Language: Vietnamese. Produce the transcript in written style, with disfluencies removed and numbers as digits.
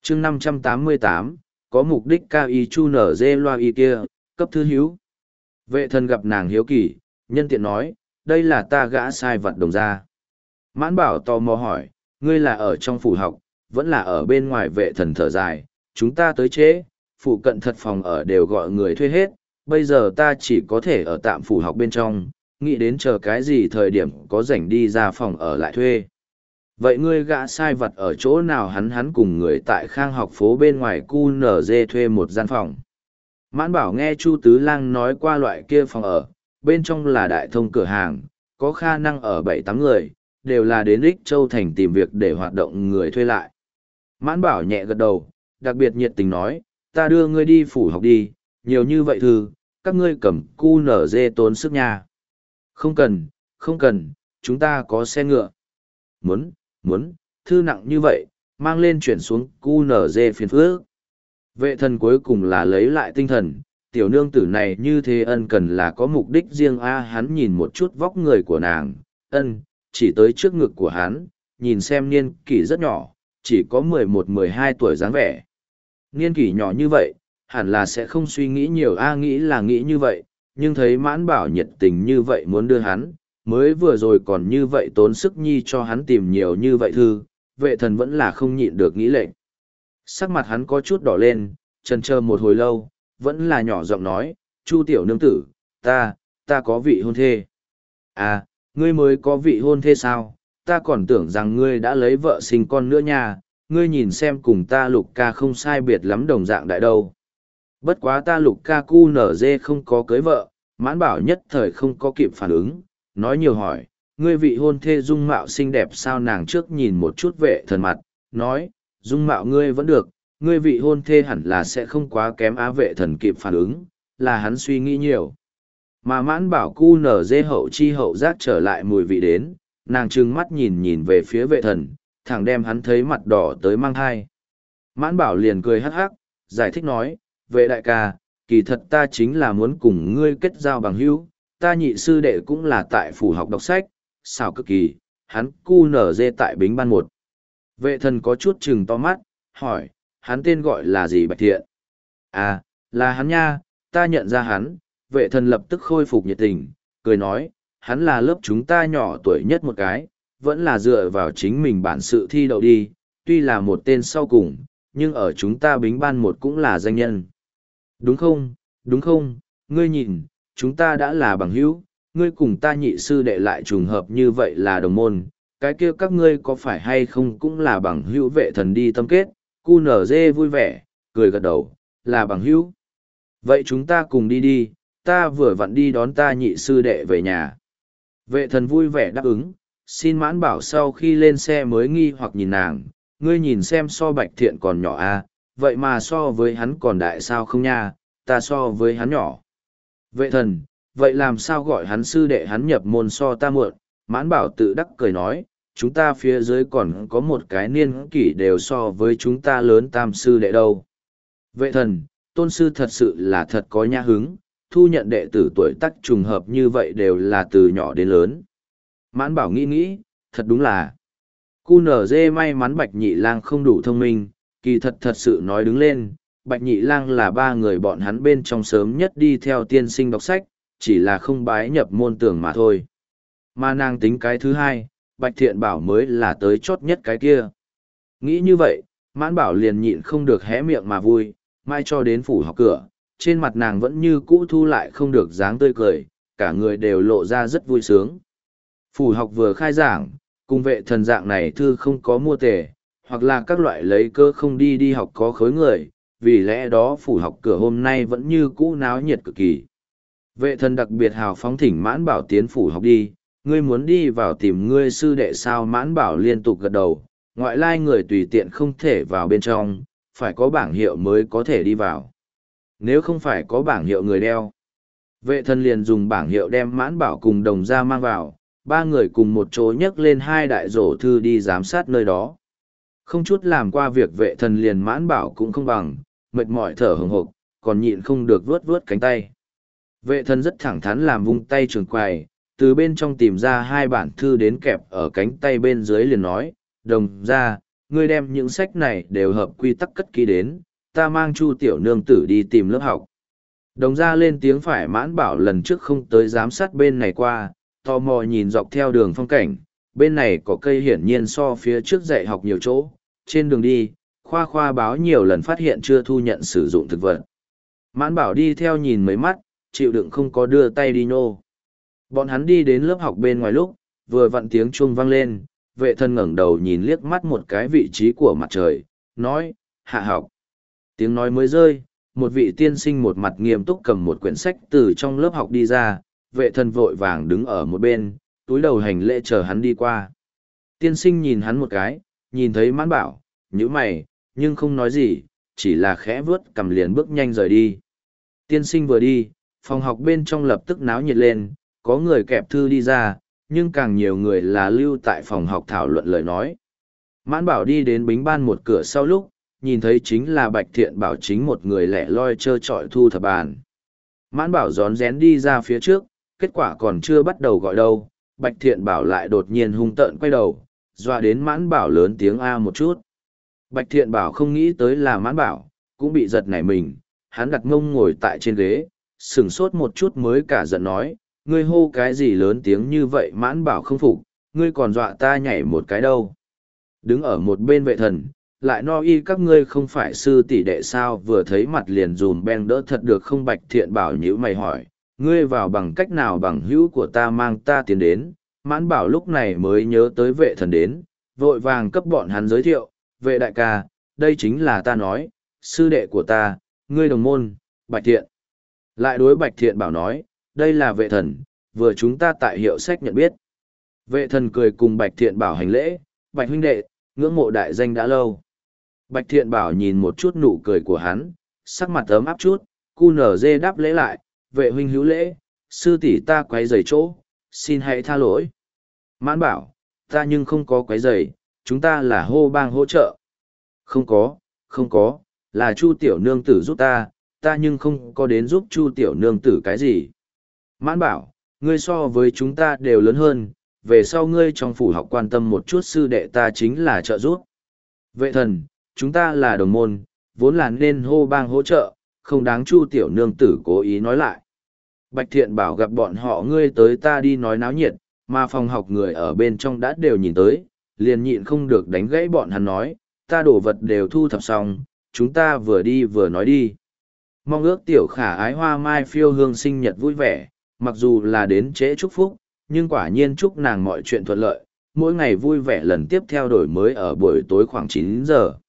chương 588, có mục đích cao y chu nở dê loa y kia, cấp thư hiếu. Vệ thần gặp nàng hiếu kỳ, nhân tiện nói, đây là ta gã sai vật đồng ra. Mãn bảo tò mò hỏi, ngươi là ở trong phủ học, vẫn là ở bên ngoài. Vệ thần thở dài, chúng ta tới trễ, phụ cận thật phòng ở đều gọi người thuê hết, bây giờ ta chỉ có thể ở tạm phủ học bên trong, nghĩ đến chờ cái gì thời điểm có rảnh đi ra phòng ở lại thuê. Vậy ngươi gã sai vật ở chỗ nào? Hắn cùng người tại Khang học phố bên ngoài QNZ thuê một gian phòng. Mãn bảo nghe Chu Tứ Lang nói qua loại kia phòng ở, bên trong là đại thông cửa hàng, có khả năng ở 7-8 người, đều là đến Ích Châu Thành tìm việc để hoạt động người thuê lại. Mãn bảo nhẹ gật đầu, đặc biệt nhiệt tình nói, ta đưa ngươi đi phủ học đi, nhiều như vậy thư, các ngươi cầm QNZ tốn sức nha. Không cần, không cần, chúng ta có xe ngựa. Muốn, thư nặng như vậy, mang lên chuyển xuống QNZ phiền phước. Vệ thần cuối cùng là lấy lại tinh thần, tiểu nương tử này như thế ân cần là có mục đích riêng. Hắn nhìn một chút vóc người của nàng, chỉ tới trước ngực của hắn, nhìn xem niên kỷ rất nhỏ, chỉ có 11-12 tuổi dáng vẻ. Niên kỷ nhỏ như vậy, hẳn là sẽ không suy nghĩ nhiều. Nghĩ là nghĩ như vậy, nhưng thấy Mãn bảo nhiệt tình như vậy muốn đưa hắn, mới vừa rồi còn như vậy tốn sức nhi cho hắn tìm nhiều như vậy thư, vệ thần vẫn là không nhịn được nghĩ lệnh. Sắc mặt hắn có chút đỏ lên, chần chờ một hồi lâu, vẫn là nhỏ giọng nói, Chu tiểu nương tử, ta có vị hôn thê. Ngươi mới có vị hôn thê sao? Ta còn tưởng rằng ngươi đã lấy vợ sinh con nữa nha, ngươi nhìn xem cùng ta Lục ca không sai biệt lắm đồng dạng đại đâu. Bất quá ta Lục ca QNZ không có cưới vợ. Mãn bảo nhất thời không có kịp phản ứng, nói nhiều hỏi, ngươi vị hôn thê dung mạo xinh đẹp sao? Nàng trước nhìn một chút vệ thần mặt, nói, dung mạo ngươi vẫn được, ngươi vị hôn thê hẳn là sẽ không quá kém. Vệ thần kịp phản ứng, là hắn suy nghĩ nhiều. Mà Mãn bảo QNZ hậu chi hậu giác trở lại mùi vị đến, nàng trừng mắt nhìn về phía vệ thần, thẳng đem hắn thấy mặt đỏ tới mang thai. Mãn bảo liền cười hắc hắc, giải thích nói, vệ đại ca, kỳ thật ta chính là muốn cùng ngươi kết giao bằng hữu, ta nhị sư đệ cũng là tại phủ học đọc sách, xảo cực kỳ, hắn QNZ tại Bính Ban 1. Vệ thần có chút chừng to mắt, hỏi, hắn tên gọi là gì? Bạch Thiện. Là hắn nha, ta nhận ra hắn. Vệ thần lập tức khôi phục nhiệt tình, cười nói, hắn là lớp chúng ta nhỏ tuổi nhất một cái, vẫn là dựa vào chính mình bản sự thi đậu đi, tuy là một tên sau cùng, nhưng ở chúng ta Bính Ban 1 cũng là danh nhân. Đúng không, ngươi nhìn, chúng ta đã là bằng hữu, ngươi cùng ta nhị sư đệ lại trùng hợp như vậy là đồng môn, cái kia các ngươi có phải hay không cũng là bằng hữu? Vệ thần đi tâm kết, QNZ vui vẻ, cười gật đầu, là bằng hữu. Vậy chúng ta cùng đi, ta vừa vặn đi đón ta nhị sư đệ về nhà. Vệ thần vui vẻ đáp ứng, xin Mãn bảo sau khi lên xe mới nghi hoặc nhìn nàng, ngươi nhìn xem so Bạch Thiện còn nhỏ vậy mà so với hắn còn đại sao không nha, ta so với hắn nhỏ. Vệ thần, vậy làm sao gọi hắn sư đệ? Hắn nhập môn so ta muộn. Mãn bảo tự đắc cười nói, chúng ta phía dưới còn có một cái niên kỷ đều so với chúng ta lớn tam sư đệ đâu. Vệ thần, tôn sư thật sự là thật có nhã hứng, thu nhận đệ tử tuổi tác trùng hợp như vậy đều là từ nhỏ đến lớn. Mãn bảo nghĩ, thật đúng là. QNZ may mắn Bạch Nhị Lang không đủ thông minh, kỳ thật sự nói đứng lên, Bạch Nhị Lang là 3 người bọn hắn bên trong sớm nhất đi theo tiên sinh đọc sách, chỉ là không bái nhập môn tưởng mà thôi. Mà nàng tính cái thứ hai, Bạch Thiện Bảo mới là tới chót nhất cái kia. Nghĩ như vậy, Mãn bảo liền nhịn không được hé miệng mà vui, mai cho đến phủ học cửa, trên mặt nàng vẫn như cũ thu lại không được dáng tươi cười, cả người đều lộ ra rất vui sướng. Phủ học vừa khai giảng, cùng vệ thần dạng này thư không có mua tề, hoặc là các loại lấy cơ không đi học có khối người, vì lẽ đó phủ học cửa hôm nay vẫn như cũ náo nhiệt cực kỳ. Vệ thần đặc biệt hào phóng thỉnh Mãn bảo tiến phủ học đi, ngươi muốn đi vào tìm ngươi sư đệ sao? Mãn bảo liên tục gật đầu, ngoại lai người tùy tiện không thể vào bên trong, phải có bảng hiệu mới có thể đi vào. Nếu không phải có bảng hiệu người đeo, vệ thần liền dùng bảng hiệu đem Mãn bảo cùng đồng ra mang vào, 3 người cùng một chỗ nhấc lên 2 đại rổ thư đi giám sát nơi đó. Không chút làm qua việc vệ thần liền Mãn bảo cũng không bằng, mệt mỏi thở hừng hực, còn nhịn không được vuốt cánh tay. Vệ thần rất thẳng thắn làm vung tay trường quài, từ bên trong tìm ra 2 bản thư đến kẹp ở cánh tay bên dưới liền nói, đồng ra, ngươi đem những sách này đều hợp quy tắc cất ký đến, ta mang Chu tiểu nương tử đi tìm lớp học. Đồng gia lên tiếng phải Mãn Bảo lần trước không tới giám sát bên này qua, tò mò nhìn dọc theo đường phong cảnh, bên này có cây hiển nhiên so phía trước dạy học nhiều chỗ, trên đường đi, khoa khoa báo nhiều lần phát hiện chưa thu nhận sử dụng thực vật. Mãn Bảo đi theo nhìn mấy mắt, chịu đựng không có đưa tay đi nô. Bọn hắn đi đến lớp học bên ngoài lúc, vừa vặn tiếng chuông vang lên, vệ thân ngẩng đầu nhìn liếc mắt một cái vị trí của mặt trời, nói, hạ học. Tiếng nói mới rơi, một vị tiên sinh một mặt nghiêm túc cầm một quyển sách từ trong lớp học đi ra, vệ thân vội vàng đứng ở một bên, túi đầu hành lễ chờ hắn đi qua. Tiên sinh nhìn hắn một cái, nhìn thấy Mãn Bảo, nhíu mày, nhưng không nói gì, chỉ là khẽ vướt cầm liền bước nhanh rời đi. Tiên sinh vừa đi, phòng học bên trong lập tức náo nhiệt lên, có người kẹp thư đi ra, nhưng càng nhiều người là lưu tại phòng học thảo luận lời nói. Mãn Bảo đi đến bính ban một cửa sau lúc, nhìn thấy chính là Bạch Thiện Bảo chính một người lẻ loi trơ trọi thu thập bàn. Mãn Bảo rón rén đi ra phía trước, kết quả còn chưa bắt đầu gọi đâu, Bạch Thiện Bảo lại đột nhiên hung tợn quay đầu, dọa đến Mãn Bảo lớn tiếng A một chút. Bạch Thiện Bảo không nghĩ tới là Mãn Bảo, cũng bị giật nảy mình, hắn đặt mông ngồi tại trên ghế, sửng sốt một chút mới cả giận nói, ngươi hô cái gì lớn tiếng như vậy? Mãn Bảo không phục, ngươi còn dọa ta nhảy một cái đâu. Đứng ở một bên vệ thần, lại no y các ngươi không phải sư tỷ đệ sao, vừa thấy mặt liền dùm beng đỡ thật được không? Bạch Thiện Bảo nhíu mày hỏi, ngươi vào bằng cách nào bằng hữu của ta mang ta tiến đến? Mãn Bảo lúc này mới nhớ tới vệ thần đến, vội vàng cấp bọn hắn giới thiệu, vệ đại ca, đây chính là ta nói, sư đệ của ta, ngươi đồng môn, Bạch Thiện. Lại đối Bạch Thiện Bảo nói, đây là vệ thần, vừa chúng ta tại hiệu sách nhận biết. Vệ thần cười cùng Bạch Thiện Bảo hành lễ, Bạch huynh đệ, ngưỡng mộ đại danh đã lâu. Bạch Thiện Bảo nhìn một chút nụ cười của hắn, sắc mặt ấm áp chút, cu nở dê đáp lễ lại, vệ huynh hữu lễ, sư tỷ ta quấy rầy chỗ, xin hãy tha lỗi. Mãn Bảo, ta nhưng không có quấy rầy, chúng ta là hô bang hỗ trợ. Không có, là Chu tiểu nương tử giúp ta nhưng không có đến giúp Chu tiểu nương tử cái gì. Mãn Bảo, ngươi so với chúng ta đều lớn hơn, về sau ngươi trong phủ học quan tâm một chút sư đệ ta chính là trợ giúp. Vệ thần, chúng ta là đồng môn, vốn là nên hô bang hỗ trợ, không đáng Chu tiểu nương tử cố ý nói lại. Bạch Thiện Bảo gặp bọn họ ngươi tới ta đi nói náo nhiệt, mà phòng học người ở bên trong đã đều nhìn tới, liền nhịn không được đánh gãy bọn hắn nói, ta đổ vật đều thu thập xong, chúng ta vừa đi vừa nói đi. Mong ước tiểu khả ái hoa mai phiêu hương sinh nhật vui vẻ, mặc dù là đến trễ chúc phúc, nhưng quả nhiên chúc nàng mọi chuyện thuận lợi, mỗi ngày vui vẻ lần tiếp theo đổi mới ở buổi tối khoảng 9 giờ.